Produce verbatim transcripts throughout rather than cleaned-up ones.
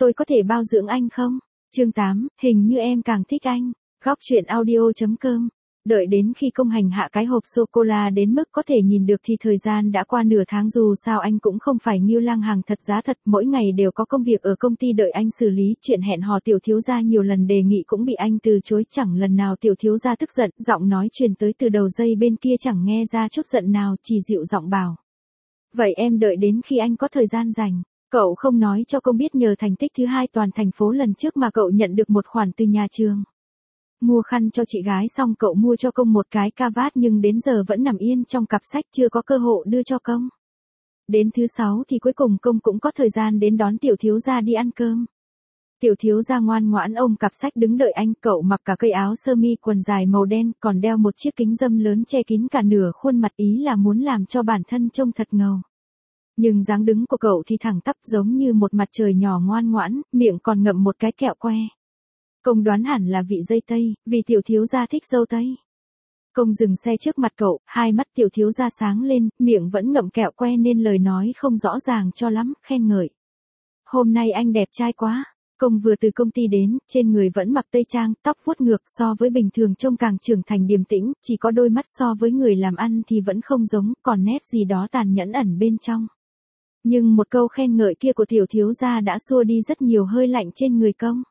tôi có thể bao dưỡng anh không? Chương tám, hình như em càng thích anh. Góc truyện audio chấm com. Đợi đến khi công hành hạ cái hộp sô-cô-la đến mức có thể nhìn được thì thời gian đã qua nửa tháng, dù sao anh cũng không phải Ngưu Lang hàng thật giá thật, mỗi ngày đều có công việc ở công ty đợi anh xử lý, chuyện hẹn hò tiểu thiếu gia nhiều lần đề nghị cũng bị anh từ chối, chẳng lần nào tiểu thiếu gia tức giận, giọng nói truyền tới từ đầu dây bên kia chẳng nghe ra chút giận nào, chỉ dịu giọng bảo. Vậy em đợi đến khi anh có thời gian rảnh. Cậu không nói cho công biết nhờ thành tích thứ hai toàn thành phố lần trước mà cậu nhận được một khoản từ nhà trường. Mua khăn cho chị gái xong cậu mua cho công một cái cà vạt nhưng đến giờ vẫn nằm yên trong cặp sách chưa có cơ hội đưa cho công. Đến thứ sáu thì cuối cùng công cũng có thời gian đến đón tiểu thiếu gia đi ăn cơm. Tiểu thiếu gia ngoan ngoãn ôm cặp sách đứng đợi anh, cậu mặc cả cây áo sơ mi quần dài màu đen còn đeo một chiếc kính râm lớn che kín cả nửa khuôn mặt, ý là muốn làm cho bản thân trông thật ngầu. Nhưng dáng đứng của cậu thì thẳng tắp giống như một mặt trời nhỏ ngoan ngoãn, miệng còn ngậm một cái kẹo que. Công đoán hẳn là vị dây tây, vì tiểu thiếu gia thích dâu tây. Công dừng xe trước mặt cậu, hai mắt tiểu thiếu gia sáng lên, miệng vẫn ngậm kẹo que nên lời nói không rõ ràng cho lắm, khen ngợi. Hôm nay anh đẹp trai quá. Công vừa từ công ty đến, trên người vẫn mặc tây trang, tóc vuốt ngược, so với bình thường trông càng trưởng thành điềm tĩnh, chỉ có đôi mắt so với người làm ăn thì vẫn không giống, còn nét gì đó tàn nhẫn ẩn bên trong. Nhưng một câu khen ngợi kia của tiểu thiếu gia đã xua đi rất nhiều hơi lạnh trên người công.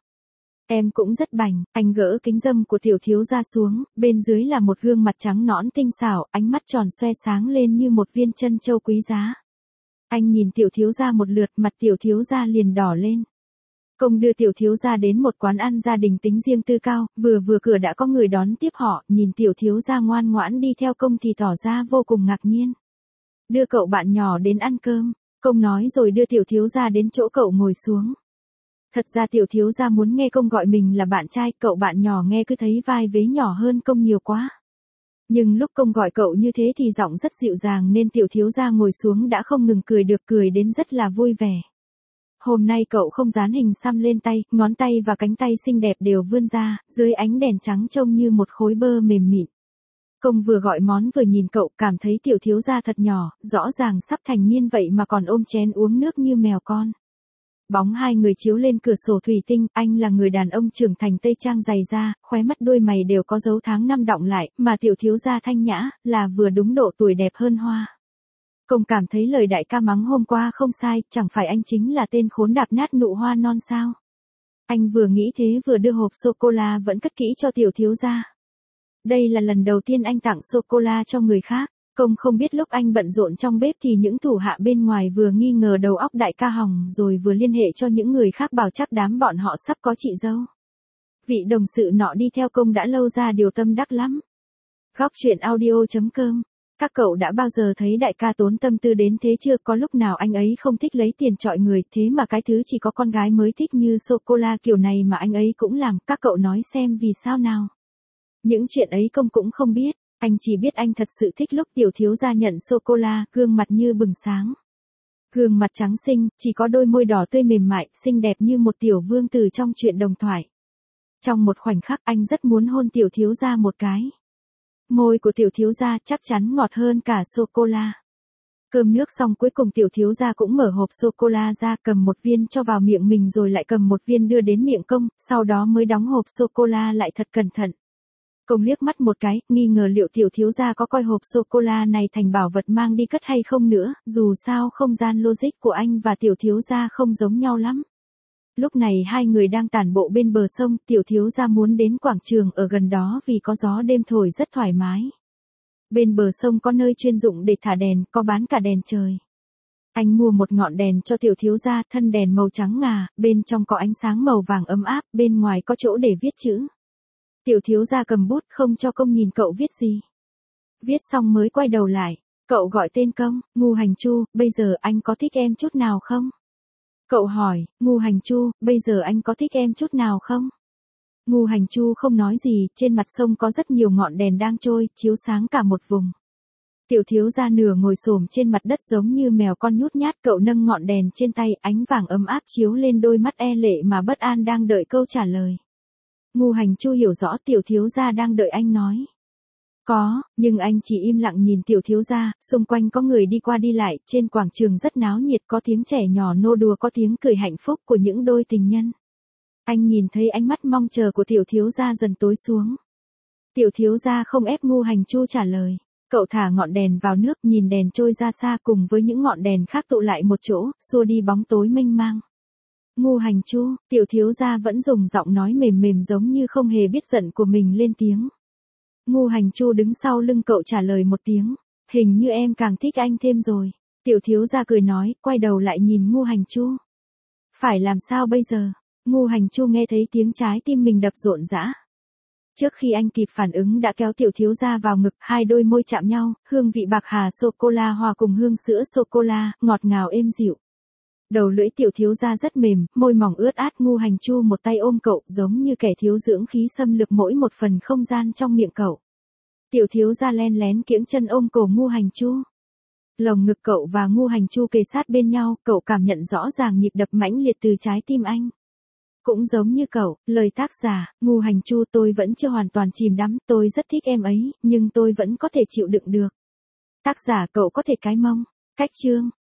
Em cũng rất bảnh, anh gỡ kính râm của tiểu thiếu gia xuống, bên dưới là một gương mặt trắng nõn tinh xảo, ánh mắt tròn xoe sáng lên như một viên trân châu quý giá. Anh nhìn tiểu thiếu gia một lượt, mặt tiểu thiếu gia liền đỏ lên. Công đưa tiểu thiếu gia đến một quán ăn gia đình tính riêng tư cao, vừa vừa cửa đã có người đón tiếp họ, nhìn tiểu thiếu gia ngoan ngoãn đi theo công thì tỏ ra vô cùng ngạc nhiên. Đưa cậu bạn nhỏ đến ăn cơm. Công nói rồi đưa tiểu thiếu gia đến chỗ cậu ngồi xuống. Thật ra tiểu thiếu gia muốn nghe công gọi mình là bạn trai, cậu bạn nhỏ nghe cứ thấy vai vế nhỏ hơn công nhiều quá. Nhưng lúc công gọi cậu như thế thì giọng rất dịu dàng nên tiểu thiếu gia ngồi xuống đã không ngừng cười được, cười đến rất là vui vẻ. Hôm nay cậu không dán hình xăm lên tay, ngón tay và cánh tay xinh đẹp đều vươn ra, dưới ánh đèn trắng trông như một khối bơ mềm mịn. Công vừa gọi món vừa nhìn cậu, cảm thấy tiểu thiếu gia thật nhỏ, rõ ràng sắp thành niên vậy mà còn ôm chén uống nước như mèo con. Bóng hai người chiếu lên cửa sổ thủy tinh, anh là người đàn ông trưởng thành tây trang dày da, khóe mắt đôi mày đều có dấu tháng năm đọng lại, mà tiểu thiếu gia thanh nhã, là vừa đúng độ tuổi đẹp hơn hoa. Công cảm thấy lời đại ca mắng hôm qua không sai, chẳng phải anh chính là tên khốn đạp nát nụ hoa non sao? Anh vừa nghĩ thế vừa đưa hộp sô-cô-la vẫn cất kỹ cho tiểu thiếu gia. Đây là lần đầu tiên anh tặng sô-cô-la cho người khác. Công không biết lúc anh bận rộn trong bếp thì những thủ hạ bên ngoài vừa nghi ngờ đầu óc đại ca hỏng rồi vừa liên hệ cho những người khác bảo chắc đám bọn họ sắp có chị dâu. Vị đồng sự nọ đi theo công đã lâu ra điều tâm đắc lắm. Góc truyện audio chấm com. Các cậu đã bao giờ thấy đại ca tốn tâm tư đến thế chưa? Có lúc nào anh ấy không thích lấy tiền chọi người, thế mà cái thứ chỉ có con gái mới thích như sô-cô-la kiểu này mà anh ấy cũng làm, các cậu nói xem vì sao nào? Những chuyện ấy công cũng không biết, anh chỉ biết anh thật sự thích lúc tiểu thiếu gia nhận sô-cô-la, gương mặt như bừng sáng. Gương mặt trắng xinh, chỉ có đôi môi đỏ tươi mềm mại, xinh đẹp như một tiểu vương tử trong truyện đồng thoại. Trong một khoảnh khắc anh rất muốn hôn tiểu thiếu gia một cái. Môi của tiểu thiếu gia chắc chắn ngọt hơn cả sô-cô-la. Cơm nước xong cuối cùng tiểu thiếu gia cũng mở hộp sô-cô-la ra, cầm một viên cho vào miệng mình rồi lại cầm một viên đưa đến miệng công, sau đó mới đóng hộp sô-cô-la lại thật cẩn thận. Công liếc mắt một cái, nghi ngờ liệu tiểu thiếu gia có coi hộp sô-cô-la này thành bảo vật mang đi cất hay không nữa, dù sao không gian logic của anh và tiểu thiếu gia không giống nhau lắm. Lúc này hai người đang tản bộ bên bờ sông, tiểu thiếu gia muốn đến quảng trường ở gần đó vì có gió đêm thổi rất thoải mái. Bên bờ sông có nơi chuyên dụng để thả đèn, có bán cả đèn trời. Anh mua một ngọn đèn cho tiểu thiếu gia, thân đèn màu trắng ngà, bên trong có ánh sáng màu vàng ấm áp, bên ngoài có chỗ để viết chữ. Tiểu thiếu gia cầm bút không cho công nhìn cậu viết gì. Viết xong mới quay đầu lại, cậu gọi tên công, Ngu Hành Chu, bây giờ anh có thích em chút nào không? Cậu hỏi, Ngu Hành Chu, bây giờ anh có thích em chút nào không? Ngu Hành Chu không nói gì, trên mặt sông có rất nhiều ngọn đèn đang trôi, chiếu sáng cả một vùng. Tiểu thiếu gia nửa ngồi xổm trên mặt đất giống như mèo con nhút nhát, cậu nâng ngọn đèn trên tay, ánh vàng ấm áp chiếu lên đôi mắt e lệ mà bất an đang đợi câu trả lời. Ngu Hành Chu hiểu rõ tiểu thiếu gia đang đợi anh nói. Có, nhưng anh chỉ im lặng nhìn tiểu thiếu gia, xung quanh có người đi qua đi lại, trên quảng trường rất náo nhiệt, có tiếng trẻ nhỏ nô đùa, có tiếng cười hạnh phúc của những đôi tình nhân. Anh nhìn thấy ánh mắt mong chờ của tiểu thiếu gia dần tối xuống. Tiểu thiếu gia không ép Ngu Hành Chu trả lời. Cậu thả ngọn đèn vào nước, nhìn đèn trôi ra xa cùng với những ngọn đèn khác tụ lại một chỗ, xua đi bóng tối mênh mang. Ngu Hành Chu, tiểu thiếu gia vẫn dùng giọng nói mềm mềm giống như không hề biết giận của mình lên tiếng. Ngu Hành Chu đứng sau lưng cậu trả lời một tiếng. Hình như em càng thích anh thêm rồi. Tiểu thiếu gia cười nói, quay đầu lại nhìn Ngu Hành Chu. Phải làm sao bây giờ? Ngu Hành Chu nghe thấy tiếng trái tim mình đập rộn rã. Trước khi anh kịp phản ứng đã kéo tiểu thiếu gia vào ngực, hai đôi môi chạm nhau, hương vị bạc hà sô-cô-la hòa cùng hương sữa sô-cô-la, ngọt ngào êm dịu. Đầu lưỡi tiểu thiếu gia rất mềm, môi mỏng ướt át. Ngu Hành Chu một tay ôm cậu, giống như kẻ thiếu dưỡng khí xâm lược mỗi một phần không gian trong miệng cậu. Tiểu thiếu gia len lén kiễng chân ôm cổ Ngu Hành Chu. Lồng ngực cậu và Ngu Hành Chu kề sát bên nhau, cậu cảm nhận rõ ràng nhịp đập mãnh liệt từ trái tim anh. Cũng giống như cậu, lời tác giả, Ngu Hành Chu, tôi vẫn chưa hoàn toàn chìm đắm, tôi rất thích em ấy, nhưng tôi vẫn có thể chịu đựng được. Tác giả, cậu có thể cái mông. Cách chương.